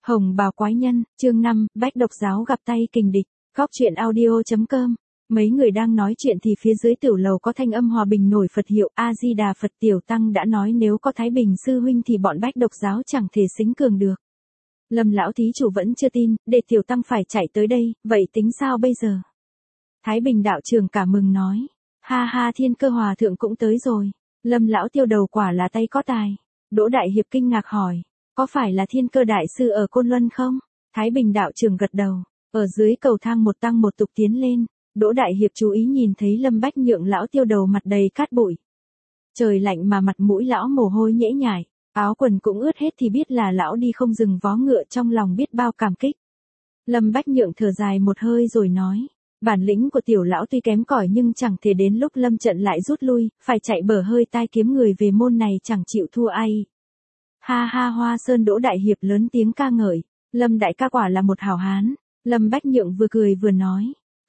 Hồng bào quái nhân, chương 5, Bách độc giáo gặp tay kình địch, góc truyện audio.com. Mấy người đang nói chuyện thì phía dưới tiểu lầu có thanh âm hòa bình nổi Phật hiệu A-di-đà Phật. Tiểu tăng đã nói nếu có Thái Bình sư huynh thì bọn Bách độc giáo chẳng thể sánh cường được. Lâm lão thí chủ vẫn chưa tin, để tiểu tăng phải chạy tới đây, vậy tính sao bây giờ? Thái Bình đạo trưởng cả mừng nói, ha ha, Thiên Cơ hòa thượng cũng tới rồi. Lâm lão tiêu đầu quả là tay có tài. Đỗ Đại Hiệp kinh ngạc hỏi, có phải là Thiên Cơ đại sư ở Côn Luân không? Thái Bình đạo trưởng gật đầu. Ở dưới cầu thang một tăng một tục tiến lên, Đỗ Đại Hiệp chú ý nhìn thấy Lâm Bách Nhượng lão tiêu đầu mặt đầy cát bụi. Trời lạnh mà mặt mũi lão mồ hôi nhễ nhại, áo quần cũng ướt hết thì biết là lão đi không dừng vó ngựa, trong lòng biết bao cảm kích. Lâm Bách Nhượng thở dài một hơi rồi nói, bản lĩnh của tiểu lão tuy kém cỏi nhưng chẳng thể đến lúc lâm trận lại rút lui, phải chạy bở hơi tai kiếm người về môn này chẳng chịu thua ai. Ha ha, Hoa Sơn. Đỗ Đại Hiệp lớn tiếng ca ngợi, Lâm đại ca quả là một hảo hán. Lâm Bách Nhượng vừa cười vừa nói,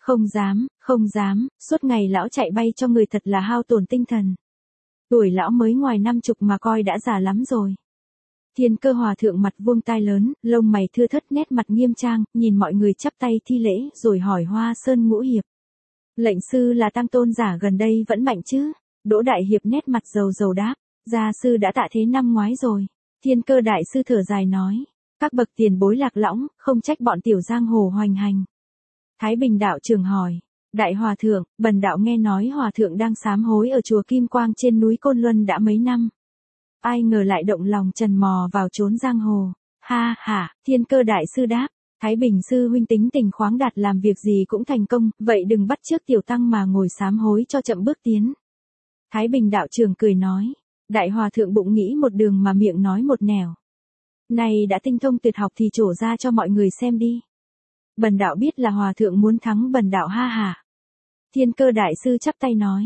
không dám, suốt ngày lão chạy bay cho người thật là hao tổn tinh thần. Tuổi lão mới ngoài 50 mà coi đã già lắm rồi. Thiên Cơ hòa thượng mặt vuông tai lớn, lông mày thưa thớt, nét mặt nghiêm trang, nhìn mọi người chắp tay thi lễ rồi hỏi Hoa Sơn Ngũ Hiệp. Lệnh sư là Tăng tôn giả gần đây vẫn mạnh chứ? Đỗ Đại Hiệp nét mặt rầu rầu đáp, gia sư đã tạ thế năm ngoái rồi. Thiên Cơ đại sư thở dài nói, các bậc tiền bối lạc lõng, không trách bọn tiểu giang hồ hoành hành. Thái Bình đạo trưởng hỏi, đại hòa thượng, bần đạo nghe nói hòa thượng đang sám hối ở chùa Kim Quang trên núi Côn Luân đã mấy năm. Ai ngờ lại động lòng trần mò vào chốn giang hồ. Ha ha, Thiên Cơ đại sư đáp, Thái Bình sư huynh tính tình khoáng đạt, làm việc gì cũng thành công, vậy đừng bắt chước tiểu tăng mà ngồi sám hối cho chậm bước tiến. Thái Bình đạo trưởng cười nói, đại hòa thượng bụng nghĩ một đường mà miệng nói một nẻo. Này đã tinh thông tuyệt học thì trổ ra cho mọi người xem đi. Bần đạo biết là hòa thượng muốn thắng bần đạo, ha ha. Thiên Cơ đại sư chắp tay nói,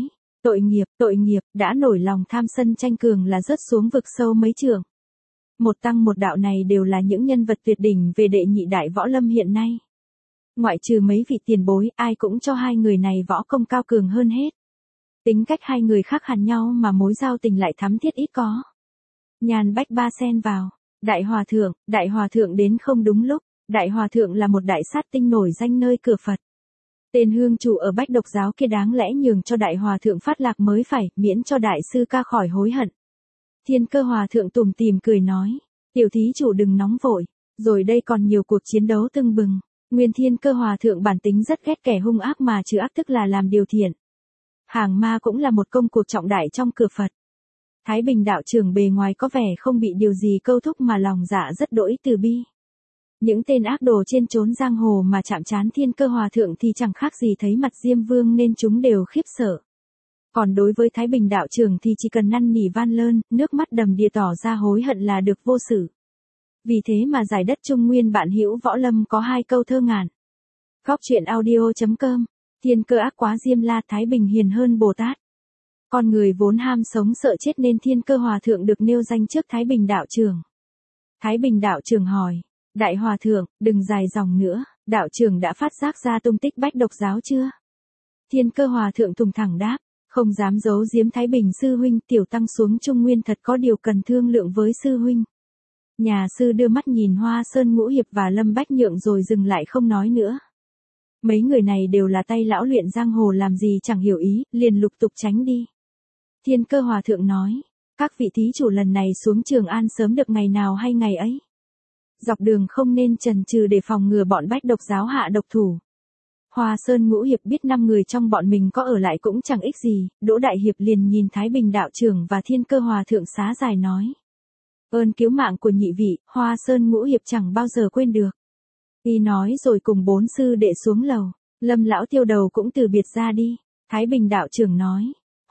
tội nghiệp, đã nổi lòng tham sân tranh cường là rớt xuống vực sâu mấy trượng. Một tăng một đạo này đều là những nhân vật tuyệt đỉnh về đệ nhị đại võ lâm hiện nay. Ngoại trừ mấy vị tiền bối, ai cũng cho hai người này võ công cao cường hơn hết. Tính cách hai người khác hẳn nhau mà mối giao tình lại thắm thiết ít có. Nhàn Bách Ba xen vào, đại hòa thượng đến không đúng lúc. Đại hòa thượng là một đại sát tinh nổi danh nơi cửa Phật. Tên hương chủ ở Bách độc giáo kia đáng lẽ nhường cho đại hòa thượng phát lạc mới phải, miễn cho đại sư ca khỏi hối hận. Thiên Cơ hòa thượng tủm tỉm cười nói, tiểu thí chủ đừng nóng vội, rồi đây còn nhiều cuộc chiến đấu tưng bừng. Nguyên Thiên Cơ hòa thượng bản tính rất ghét kẻ hung ác mà trừ ác tức là làm điều thiện. Hàng ma cũng là một công cuộc trọng đại trong cửa Phật. Thái Bình đạo trưởng bề ngoài có vẻ không bị điều gì câu thúc mà lòng dạ rất đỗi từ bi. Những tên ác đồ trên chốn giang hồ mà chạm trán Thiên Cơ hòa thượng thì chẳng khác gì thấy mặt Diêm Vương nên chúng đều khiếp sợ. Còn đối với Thái Bình đạo trưởng thì chỉ cần năn nỉ van lơn, nước mắt đầm đìa tỏ ra hối hận là được vô sự. Vì thế mà giải đất Trung Nguyên bạn hữu võ lâm có hai câu thơ ngàn. Góc truyện audio.com. Thiên Cơ ác quá Diêm La, Thái Bình hiền hơn Bồ Tát. Con người vốn ham sống sợ chết nên Thiên Cơ hòa thượng được nêu danh trước Thái Bình đạo trưởng. Thái Bình đạo trưởng hỏi, đại hòa thượng, đừng dài dòng nữa, đạo trưởng đã phát giác ra tung tích Bách độc giáo chưa? Thiên Cơ hòa thượng thùng thẳng đáp, không dám giấu giếm Thái Bình sư huynh, tiểu tăng xuống Trung Nguyên thật có điều cần thương lượng với sư huynh. Nhà sư đưa mắt nhìn Hoa Sơn Ngũ Hiệp và Lâm Bách Nhượng rồi dừng lại không nói nữa. Mấy người này đều là tay lão luyện giang hồ, làm gì chẳng hiểu ý, liền lục tục tránh đi. Thiên Cơ hòa thượng nói, các vị thí chủ lần này xuống Trường An sớm được ngày nào hay ngày ấy. Dọc đường không nên chần chừ để phòng ngừa bọn Bách độc giáo hạ độc thủ. Hoa Sơn Ngũ Hiệp biết 5 người trong bọn mình có ở lại cũng chẳng ích gì, Đỗ Đại Hiệp liền nhìn Thái Bình đạo trưởng và Thiên Cơ hòa thượng xá dài nói. Ơn cứu mạng của nhị vị, Hoa Sơn Ngũ Hiệp chẳng bao giờ quên được. Y nói rồi cùng 4 sư đệ xuống lầu, Lâm lão tiêu đầu cũng từ biệt ra đi. Thái Bình đạo trưởng nói,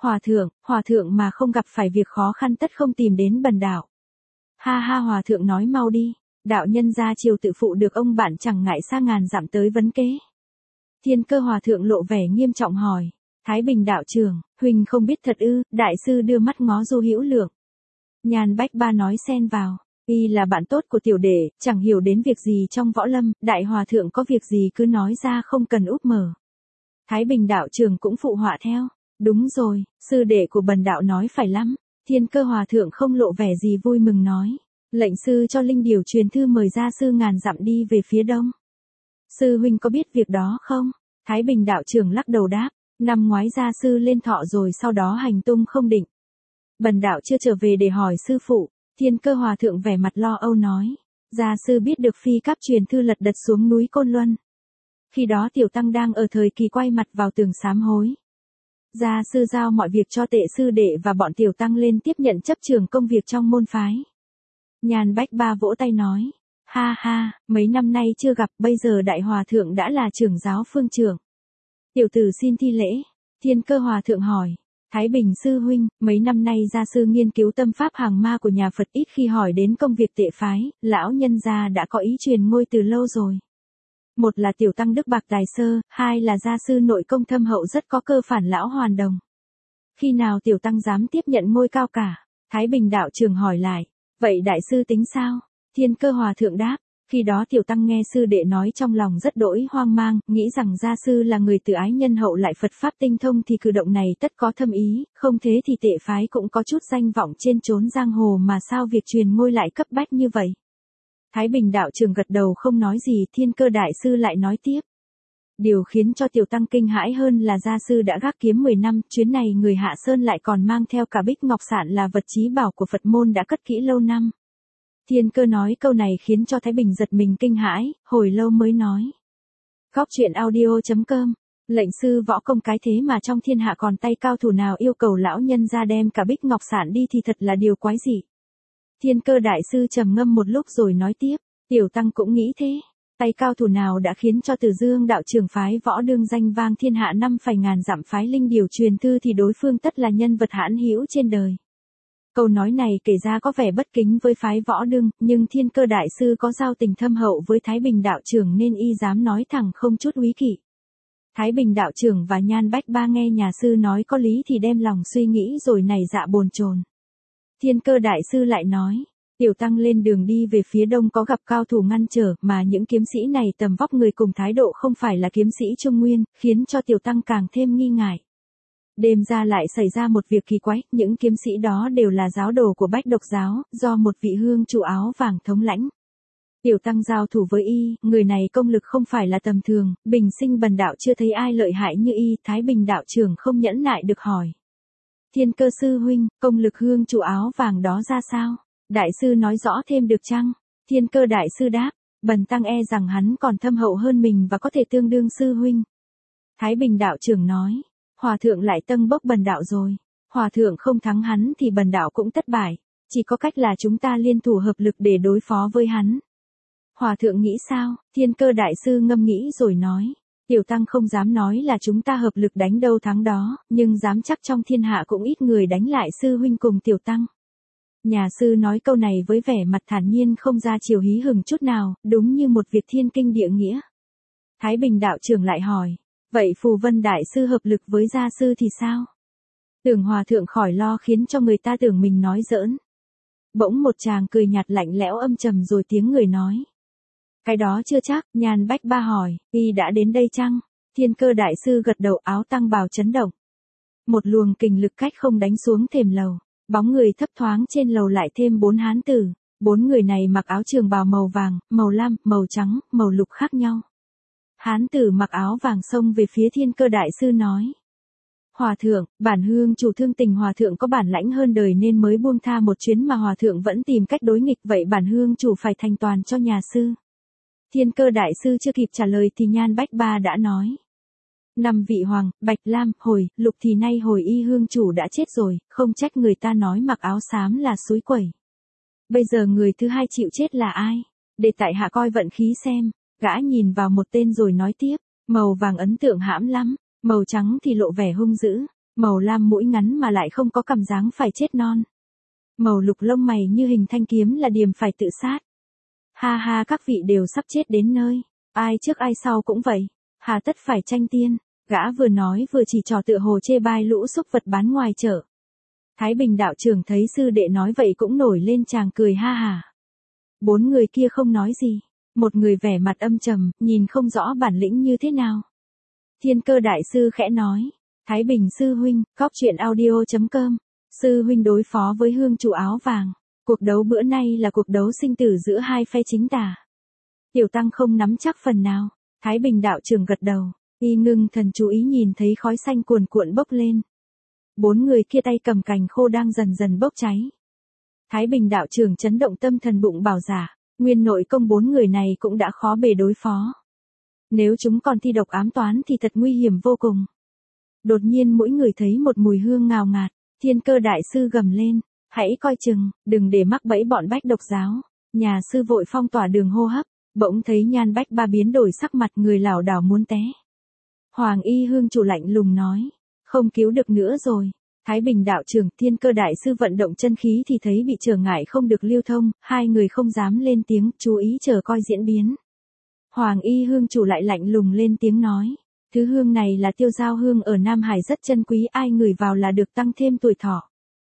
hòa thượng mà không gặp phải việc khó khăn tất không tìm đến bần đạo. Ha ha, hòa thượng nói mau đi, đạo nhân ra chiều tự phụ được ông bạn chẳng ngại xa ngàn dặm tới vấn kế. Thiên Cơ hòa thượng lộ vẻ nghiêm trọng hỏi, Thái Bình đạo trưởng, huynh không biết thật ư? Đại sư đưa mắt ngó Du Hữu Lượng. Nhàn Bách Ba nói xen vào, y là bạn tốt của tiểu đệ, chẳng hiểu đến việc gì trong võ lâm, đại hòa thượng có việc gì cứ nói ra không cần úp mở. Thái Bình đạo trưởng cũng phụ họa theo, đúng rồi, sư đệ của bần đạo nói phải lắm. Thiên Cơ hòa thượng không lộ vẻ gì vui mừng nói, Lệnh sư cho linh điểu truyền thư mời gia sư ngàn dặm đi về phía đông. Sư huynh có biết việc đó không? Thái Bình đạo trưởng lắc đầu đáp, năm ngoái gia sư lên thọ rồi sau đó hành tung không định. Bần đạo chưa trở về để hỏi sư phụ. Thiên Cơ hòa thượng vẻ mặt lo âu nói, gia sư biết được phi cáp truyền thư lật đật xuống núi Côn Luân. Khi đó tiểu tăng đang ở thời kỳ quay mặt vào tường sám hối. Gia sư giao mọi việc cho tệ sư đệ và bọn tiểu tăng lên tiếp nhận chấp trường công việc trong môn phái. Nhan Bách Ba vỗ tay nói, ha ha, mấy năm nay chưa gặp, bây giờ đại hòa thượng đã là trưởng giáo phương trưởng. Tiểu tử xin thi lễ. Thiên Cơ hòa thượng hỏi, Thái Bình sư huynh, mấy năm nay gia sư nghiên cứu tâm pháp hàng ma của nhà Phật, ít khi hỏi đến công việc tệ phái, lão nhân gia đã có ý truyền ngôi từ lâu rồi. Một là tiểu tăng đức bạc tài sơ, hai là gia sư nội công thâm hậu rất có cơ phản lão hoàn đồng. Khi nào tiểu tăng dám tiếp nhận ngôi cao cả? Thái Bình đạo trưởng hỏi lại, vậy đại sư tính sao? Thiên Cơ hòa thượng đáp, khi đó tiểu tăng nghe sư đệ nói trong lòng rất đỗi hoang mang, nghĩ rằng gia sư là người từ ái nhân hậu lại Phật pháp tinh thông thì cử động này tất có thâm ý, không thế thì tệ phái cũng có chút danh vọng trên chốn giang hồ mà sao việc truyền ngôi lại cấp bách như vậy. Thái Bình đạo trưởng gật đầu không nói gì. Thiên Cơ đại sư lại nói tiếp. Điều khiến cho tiểu tăng kinh hãi hơn là gia sư đã gác kiếm 10 năm, chuyến này người Hạ Sơn lại còn mang theo cả bích ngọc sạn là vật chí bảo của Phật môn đã cất kỹ lâu năm. Thiên Cơ nói câu này khiến cho Thái Bình giật mình kinh hãi, hồi lâu mới nói. Góc truyện audio.com, lệnh sư võ công cái thế mà trong thiên hạ còn tay cao thủ nào yêu cầu lão nhân ra đem cả bích ngọc sạn đi thì thật là điều quái dị. Thiên Cơ đại sư trầm ngâm một lúc rồi nói tiếp, tiểu tăng cũng nghĩ thế. Tay cao thủ nào đã khiến cho Từ Dương đạo trưởng phái võ đương danh vang thiên hạ năm phẩy ngàn dặm phái linh điểu truyền thư thì đối phương tất là nhân vật hãn hữu trên đời. Câu nói này kể ra có vẻ bất kính với phái võ đương, nhưng Thiên Cơ đại sư có giao tình thâm hậu với Thái Bình đạo trưởng nên y dám nói thẳng không chút úy kỵ. Thái Bình đạo trưởng và Nhan Bách Ba nghe nhà sư nói có lý thì đem lòng suy nghĩ rồi nảy dạ bồn chồn. Thiên Cơ đại sư lại nói, tiểu tăng lên đường đi về phía đông có gặp cao thủ ngăn trở, mà những kiếm sĩ này tầm vóc người cùng thái độ không phải là kiếm sĩ Trung Nguyên, khiến cho tiểu tăng càng thêm nghi ngại. Đêm ra lại xảy ra một việc kỳ quái, những kiếm sĩ đó đều là giáo đồ của Bách Độc giáo, do một vị hương chủ áo vàng thống lãnh. Tiểu tăng giao thủ với y, người này công lực không phải là tầm thường, bình sinh bần đạo chưa thấy ai lợi hại như y. Thái Bình đạo trưởng không nhẫn nại được hỏi. Thiên Cơ sư huynh, công lực hương chủ áo vàng đó ra sao? Đại sư nói rõ thêm được chăng? Thiên Cơ đại sư đáp, bần tăng e rằng hắn còn thâm hậu hơn mình và có thể tương đương sư huynh. Thái Bình đạo trưởng nói, hòa thượng lại tâng bốc bần đạo rồi. Hòa thượng không thắng hắn thì bần đạo cũng thất bại. Chỉ có cách là chúng ta liên thủ hợp lực để đối phó với hắn. Hòa thượng nghĩ sao? Thiên Cơ đại sư ngâm nghĩ rồi nói. Tiểu tăng không dám nói là chúng ta hợp lực đánh đâu thắng đó, nhưng dám chắc trong thiên hạ cũng ít người đánh lại sư huynh cùng tiểu tăng. Nhà sư nói câu này với vẻ mặt thản nhiên không ra chiều hí hửng chút nào, đúng như một việc thiên kinh địa nghĩa. Thái Bình đạo trưởng lại hỏi, vậy Phù Vân đại sư hợp lực với gia sư thì sao? Tưởng hòa thượng khỏi lo khiến cho người ta tưởng mình nói giỡn. Bỗng một chàng cười nhạt lạnh lẽo âm trầm rồi tiếng người nói. Cái đó chưa chắc. Nhan Bách Ba hỏi, y đã đến đây chăng? Thiên Cơ đại sư gật đầu, áo tăng bào chấn động. Một luồng kình lực cách không đánh xuống thềm lầu. Bóng người thấp thoáng trên lầu lại thêm 4 hán tử. 4 người này mặc áo trường bào màu vàng, màu lam, màu trắng, màu lục khác nhau. Hán tử mặc áo vàng xông về phía Thiên Cơ đại sư nói. Hòa thượng, bản hương chủ thương tình hòa thượng có bản lãnh hơn đời nên mới buông tha một chuyến mà hòa thượng vẫn tìm cách đối nghịch, vậy bản hương chủ phải thành toàn cho nhà sư. Thiên Cơ đại sư chưa kịp trả lời thì Nhan Bách Ba đã nói. 5 vị hoàng, bạch lam, hồi, lục thì nay hồi y hương chủ đã chết rồi, không trách người ta nói mặc áo xám là suối quẩy. Bây giờ người thứ hai chịu chết là ai? Để tại hạ coi vận khí xem. Gã nhìn vào một tên rồi nói tiếp, màu vàng ấn tượng hãm lắm, màu trắng thì lộ vẻ hung dữ, màu lam mũi ngắn mà lại không có cảm dáng phải chết non. Màu lục lông mày như hình thanh kiếm là điềm phải tự sát. Ha ha, các vị đều sắp chết đến nơi, ai trước ai sau cũng vậy, hà tất phải tranh tiên. Gã vừa nói vừa chỉ trò tựa hồ chê bai lũ súc vật bán ngoài chợ. Thái Bình đạo trưởng thấy sư đệ nói vậy cũng nổi lên chàng cười ha hả. 4 người kia không nói gì. Một người vẻ mặt âm trầm, nhìn không rõ bản lĩnh như thế nào. Thiên Cơ đại sư khẽ nói. Thái Bình sư huynh, góc truyện audio.com. Sư huynh đối phó với hương chủ áo vàng. Cuộc đấu bữa nay là cuộc đấu sinh tử giữa hai phe chính tả. Tiểu Tăng không nắm chắc phần nào. Thái Bình đạo trưởng gật đầu. Y ngưng thần chú ý nhìn thấy khói xanh cuồn cuộn bốc lên. 4 người kia tay cầm cành khô đang dần dần bốc cháy. Thái Bình đạo trưởng chấn động tâm thần bụng bảo giả. Nguyên nội công 4 người này cũng đã khó bề đối phó. Nếu chúng còn thi độc ám toán thì thật nguy hiểm vô cùng. Đột nhiên mỗi người thấy một mùi hương ngào ngạt. Thiên Cơ đại sư gầm lên. Hãy coi chừng, đừng để mắc bẫy bọn Bách Độc giáo. Nhà sư vội phong tỏa đường hô hấp. Bỗng thấy Nhan Bách Ba biến đổi sắc mặt, người lảo đảo muốn té. Hoàng Y Hương chủ lạnh lùng nói. Không cứu được nữa rồi. Thái Bình đạo trưởng, Thiên Cơ đại sư vận động chân khí thì thấy bị trở ngại không được lưu thông, hai người không dám lên tiếng, chú ý chờ coi diễn biến. Hoàng Y Hương chủ lại lạnh lùng lên tiếng nói. Thứ hương này là tiêu giao hương ở Nam Hải rất chân quý, ai ngửi vào là được tăng thêm tuổi thọ.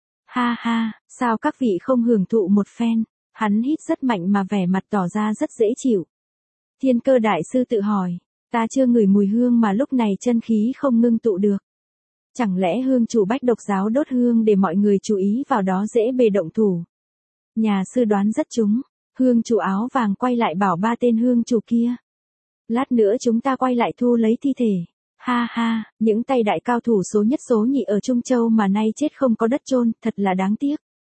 Ha ha, sao các vị không hưởng thụ một phen? Hắn hít rất mạnh mà vẻ mặt tỏ ra rất dễ chịu. Thiên Cơ đại sư tự hỏi. Ta chưa ngửi mùi hương mà lúc này chân khí không ngưng tụ được. Chẳng lẽ hương chủ Bách Độc giáo đốt hương để mọi người chú ý vào đó dễ bề động thủ? Nhà sư đoán rất trúng. Hương chủ áo vàng quay lại bảo 3 tên hương chủ kia. Lát nữa chúng ta quay lại thu lấy thi thể. Ha ha, những tay đại cao thủ số nhất số nhị ở Trung Châu mà nay chết không có đất chôn, thật là đáng tiếc.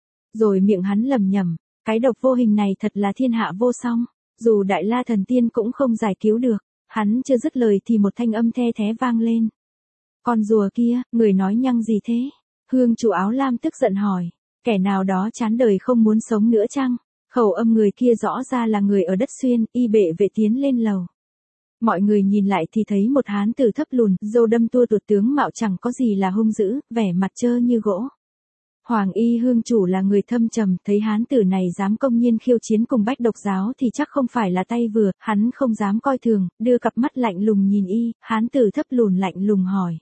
Rồi miệng hắn lầm nhầm, cái độc vô hình này thật là thiên hạ vô song, dù Đại La thần tiên cũng không giải cứu được. Hắn chưa dứt lời thì một thanh âm the thé vang lên. Con rùa kia, người nói nhăng gì thế? Hương chủ áo lam tức giận hỏi, kẻ nào đó chán đời không muốn sống nữa chăng? Khẩu âm người kia rõ ra là người ở đất Xuyên, y bệ vệ tiến lên lầu. Mọi người nhìn lại thì thấy một hán tử thấp lùn, râu đâm tua tuột, tướng mạo chẳng có gì là hung dữ, vẻ mặt trơ như gỗ. Hoàng Y Hương chủ là người thâm trầm, thấy hán tử này dám công nhiên khiêu chiến cùng Bách Độc giáo thì chắc không phải là tay vừa, hắn không dám coi thường, đưa cặp mắt lạnh lùng nhìn y, hán tử thấp lùn lạnh lùng hỏi.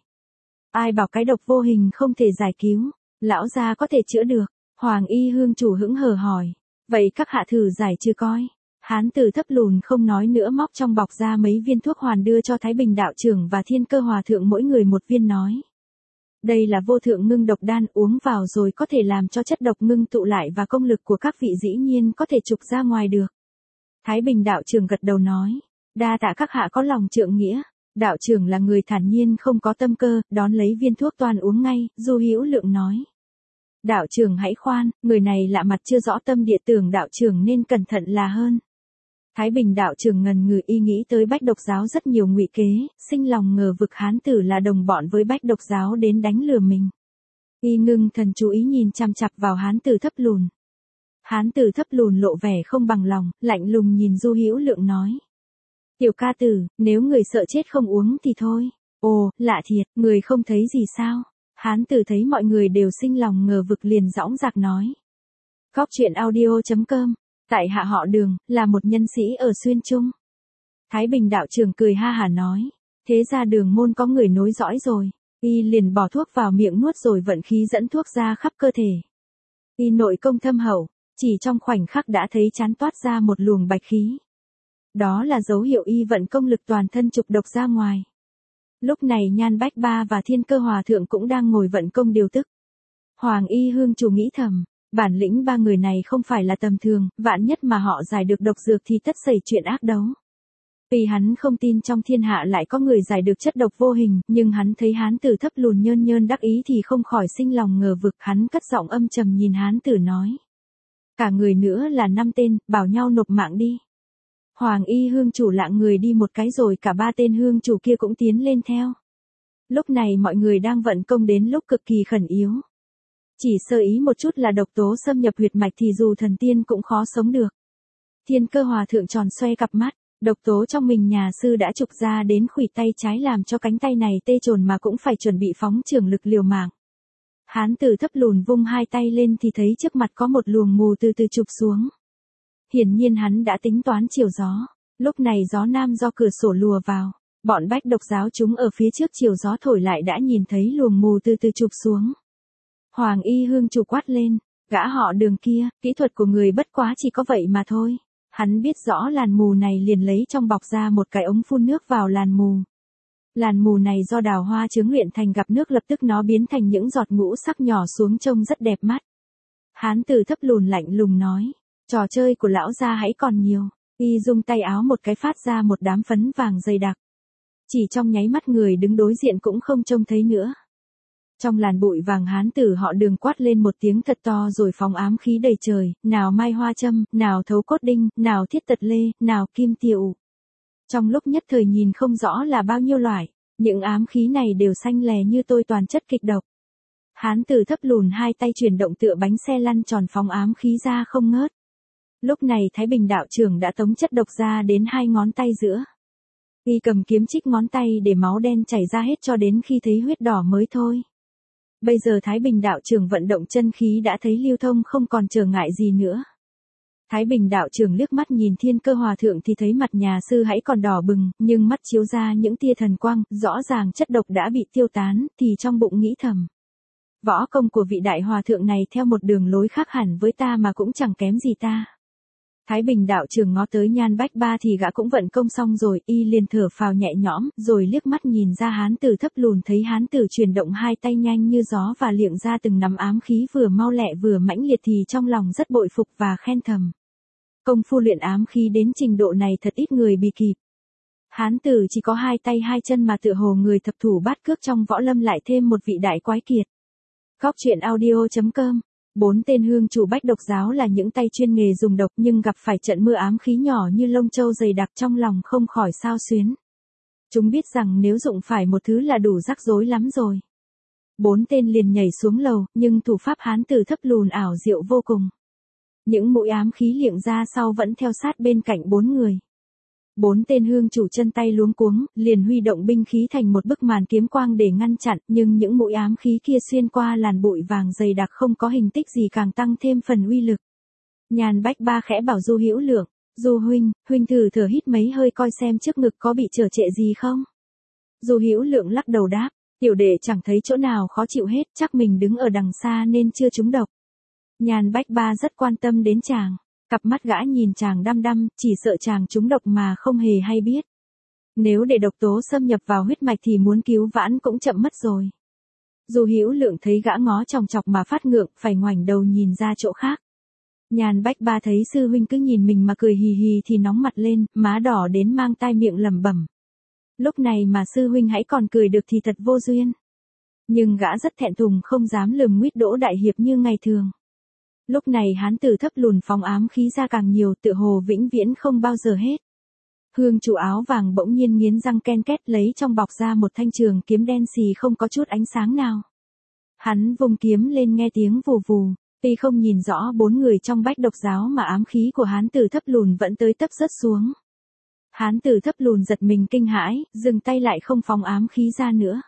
Ai bảo cái độc vô hình không thể giải cứu, lão gia có thể chữa được? Hoàng Y Hương chủ hững hờ hỏi. Vậy các hạ thử giải chưa coi? Hán tử thấp lùn không nói nữa, móc trong bọc ra mấy viên thuốc hoàn đưa cho Thái Bình đạo trưởng và Thiên Cơ hòa thượng mỗi người một viên nói. Đây là vô thượng ngưng độc đan, uống vào rồi có thể làm cho chất độc ngưng tụ lại và công lực của các vị dĩ nhiên có thể trục ra ngoài được. Thái Bình đạo trưởng gật đầu nói. Đa tạ các hạ có lòng trượng nghĩa. Đạo trưởng là người thản nhiên không có tâm cơ, đón lấy viên thuốc toàn uống ngay, Du Hữu Lượng nói. Đạo trưởng hãy khoan, người này lạ mặt chưa rõ tâm địa, tưởng đạo trưởng nên cẩn thận là hơn. Thái Bình đạo trưởng ngần ngừ, y nghĩ tới Bách Độc giáo rất nhiều ngụy kế, sinh lòng ngờ vực hán tử là đồng bọn với Bách Độc giáo đến đánh lừa mình. Y ngưng thần chú ý nhìn chằm chằm vào hán tử thấp lùn. Hán tử thấp lùn lộ vẻ không bằng lòng, lạnh lùng nhìn Du Hữu Lượng nói. Tiểu ca tử, nếu người sợ chết không uống thì thôi. Ồ, lạ thiệt, người không thấy gì sao? Hán tử thấy mọi người đều sinh lòng ngờ vực liền dõng dạc nói. Góc truyện audio.com. Tại hạ họ Đường, là một nhân sĩ ở Xuyên Trung. Thái Bình đạo trưởng cười ha hả nói. Thế ra Đường môn có người nối dõi rồi. Y liền bỏ thuốc vào miệng nuốt rồi vận khí dẫn thuốc ra khắp cơ thể. Y nội công thâm hậu, chỉ trong khoảnh khắc đã thấy chán toát ra một luồng bạch khí. Đó là dấu hiệu y vận công lực toàn thân trục độc ra ngoài. Lúc này Nhan Bách Ba và Thiên Cơ hòa thượng cũng đang ngồi vận công điều tức. Hoàng Y Hương chủ nghĩ thầm, bản lĩnh 3 người này không phải là tầm thường, vạn nhất mà họ giải được độc dược thì tất xảy chuyện ác đấu. Vì hắn không tin trong thiên hạ lại có người giải được chất độc vô hình, nhưng hắn thấy hán tử thấp lùn nhơn nhơn đắc ý thì không khỏi sinh lòng ngờ vực, hắn cất giọng âm trầm nhìn hán tử nói. Cả người nữa là 5 tên, bảo nhau nộp mạng đi. Hoàng Y Hương chủ lạng người đi một cái rồi cả 3 tên hương chủ kia cũng tiến lên theo. Lúc này mọi người đang vận công đến lúc cực kỳ khẩn yếu. Chỉ sơ ý một chút là độc tố xâm nhập huyệt mạch thì dù thần tiên cũng khó sống được. Thiên Cơ hòa thượng tròn xoe cặp mắt, độc tố trong mình nhà sư đã trục ra đến khuỷu tay trái làm cho cánh tay này tê chồn mà cũng phải chuẩn bị phóng trường lực liều mạng. Hán tử thấp lùn vung 2 tay lên thì thấy trước mặt có một luồng mù từ từ chụp xuống. Hiển nhiên hắn đã tính toán chiều gió. Lúc này gió nam do cửa sổ lùa vào. Bọn Bách Độc giáo chúng ở phía trước chiều gió thổi lại đã nhìn thấy luồng mù từ từ chụp xuống. Hoàng Y Hương chủ quát lên. Gã họ Đường kia, kỹ thuật của người bất quá chỉ có vậy mà thôi. Hắn biết rõ làn mù này liền lấy trong bọc ra một cái ống phun nước vào làn mù. Làn mù này do đào hoa chướng luyện thành, gặp nước lập tức nó biến thành những giọt ngũ sắc nhỏ xuống trông rất đẹp mắt. Hán tử thấp lùn lạnh lùng nói. Trò chơi của lão gia hãy còn nhiều. Y dùng tay áo một cái phát ra một đám phấn vàng dày đặc. Chỉ trong nháy mắt người đứng đối diện cũng không trông thấy nữa. Trong làn bụi vàng hán tử họ Đường quát lên một tiếng thật to rồi phóng ám khí đầy trời, nào mai hoa châm, nào thấu cốt đinh, nào thiết tật lê, nào kim tiệu. Trong lúc nhất thời nhìn không rõ là bao nhiêu loại, những ám khí này đều xanh lè như tôi toàn chất kịch độc. Hán tử thấp lùn hai tay chuyển động tựa bánh xe lăn tròn phóng ám khí ra không ngớt. Lúc này Thái Bình đạo trưởng đã tống chất độc ra đến 2 ngón tay giữa. Y cầm kiếm chích ngón tay để máu đen chảy ra hết cho đến khi thấy huyết đỏ mới thôi. Bây giờ Thái Bình đạo trưởng vận động chân khí đã thấy lưu thông không còn trở ngại gì nữa. Thái Bình đạo trưởng liếc mắt nhìn Thiên Cơ Hòa thượng thì thấy mặt nhà sư hãy còn đỏ bừng, nhưng mắt chiếu ra những tia thần quang, rõ ràng chất độc đã bị tiêu tán, thì trong bụng nghĩ thầm. Võ công của vị đại hòa thượng này theo một đường lối khác hẳn với ta mà cũng chẳng kém gì ta. Thái Bình đạo trưởng ngó tới Nhan Bách Ba thì gã cũng vận công xong rồi, y liền thở phào nhẹ nhõm, rồi liếc mắt nhìn ra hán tử thấp lùn thấy hán tử chuyển động hai tay nhanh như gió và liệng ra từng nắm ám khí vừa mau lẹ vừa mãnh liệt thì trong lòng rất bội phục và khen thầm. Công phu luyện ám khí đến trình độ này thật ít người bị kịp. Hán tử chỉ có 2 tay 2 chân mà tựa hồ người thập thủ bát cước trong võ lâm lại thêm một vị đại quái kiệt. Góc truyện audio.com 4 tên hương chủ Bách Độc giáo là những tay chuyên nghề dùng độc nhưng gặp phải trận mưa ám khí nhỏ như lông châu dày đặc trong lòng không khỏi xao xuyến. Chúng biết rằng nếu dụng phải một thứ là đủ rắc rối lắm rồi. 4 tên liền nhảy xuống lầu, nhưng thủ pháp hán tử thấp lùn ảo diệu vô cùng. Những mũi ám khí liệng ra sau vẫn theo sát bên cạnh 4 người. 4 tên hương chủ chân tay luống cuống, liền huy động binh khí thành một bức màn kiếm quang để ngăn chặn, nhưng những mũi ám khí kia xuyên qua làn bụi vàng dày đặc không có hình tích gì càng tăng thêm phần uy lực. Nhan Bách Ba khẽ bảo Du Hữu Lượng, Du huynh thử thở hít mấy hơi coi xem trước ngực có bị trở trệ gì không. Du Hữu Lượng lắc đầu đáp, tiểu đệ chẳng thấy chỗ nào khó chịu hết, chắc mình đứng ở đằng xa nên chưa trúng độc. Nhan Bách Ba rất quan tâm đến chàng. Cặp mắt gã nhìn chàng đăm đăm, chỉ sợ chàng trúng độc mà không hề hay biết. Nếu để độc tố xâm nhập vào huyết mạch thì muốn cứu vãn cũng chậm mất rồi. Dù Hữu Lượng thấy gã ngó chòng chọc mà phát ngượng, phải ngoảnh đầu nhìn ra chỗ khác. Nhan Bách Ba thấy sư huynh cứ nhìn mình mà cười hì hì thì nóng mặt lên, má đỏ đến mang tai miệng lẩm bẩm. Lúc này mà sư huynh hãy còn cười được thì thật vô duyên. Nhưng gã rất thẹn thùng không dám lườm nguýt Đỗ đại hiệp như ngày thường. Lúc này hán tử thấp lùn phóng ám khí ra càng nhiều, tựa hồ vĩnh viễn không bao giờ hết. Hương chủ áo vàng bỗng nhiên nghiến răng ken két lấy trong bọc ra một thanh trường kiếm đen xì không có chút ánh sáng nào. Hắn vùng kiếm lên nghe tiếng vù vù, tuy không nhìn rõ 4 người trong Bách Độc giáo mà ám khí của hán tử thấp lùn vẫn tới tấp rớt xuống. Hán tử thấp lùn giật mình kinh hãi, dừng tay lại không phóng ám khí ra nữa.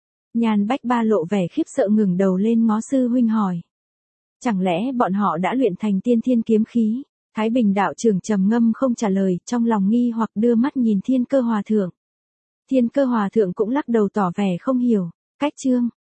Nhan Bách Ba lộ vẻ khiếp sợ ngẩng đầu lên ngó sư huynh hỏi. Chẳng lẽ bọn họ đã luyện thành tiên thiên kiếm khí? Thái Bình đạo trưởng trầm ngâm không trả lời, trong lòng nghi hoặc đưa mắt nhìn Thiên Cơ Hòa thượng. Thiên Cơ Hòa thượng cũng lắc đầu tỏ vẻ không hiểu. Cách chương